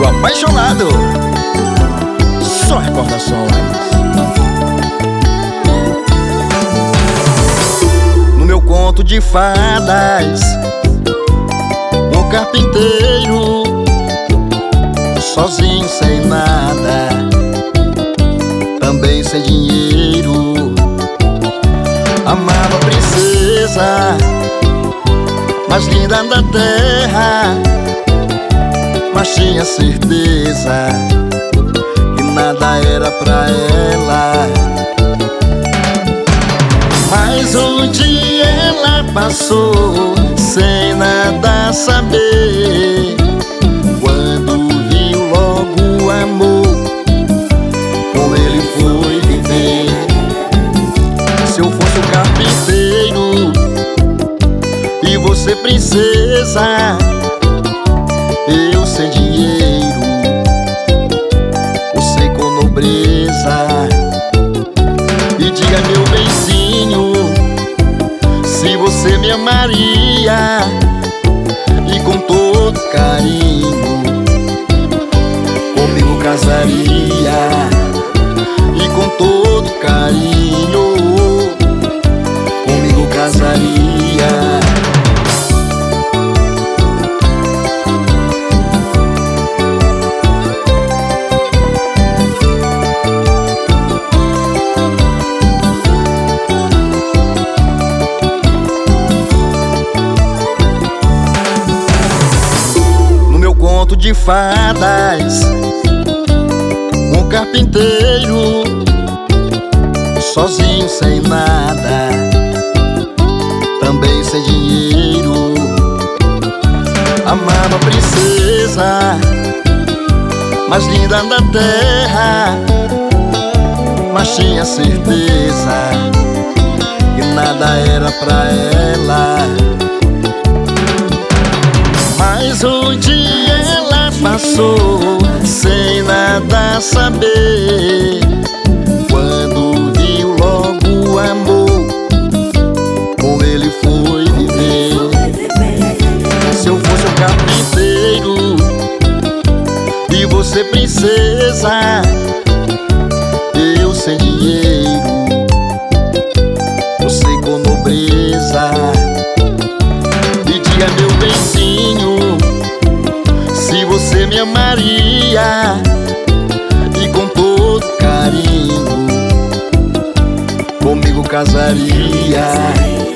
apaixonado. Só recordações. No meu conto de fadas, um carpinteiro, sozinho sem nada, também sem dinheiro, amava a princesa mais linda da terra, mas tinha certeza que nada era pra ela. Mas um dia ela passou sem nada saber, quando viu logo o amor, com ele foi viver. Se eu fosse o carpinteiro e você princesa, eu sem dinheiro, você com nobreza. E diga, meu benzinho, se você me amaria, e com todo carinho comigo casaria, e com todo carinho comigo casaria. Conto de fadas, um carpinteiro, sozinho sem nada, também sem dinheiro, amava a princesa mais linda da terra, mas tinha certeza que nada era pra ela. Mas um dia ela passou sem nada saber, quando viu logo o amor, com ele foi viver. Se eu fosse um carpinteiro e você princesa, eu sem dinheiro, você com nobreza. E diga, meu benzinho, se você me amaria, e com todo carinho comigo casaria,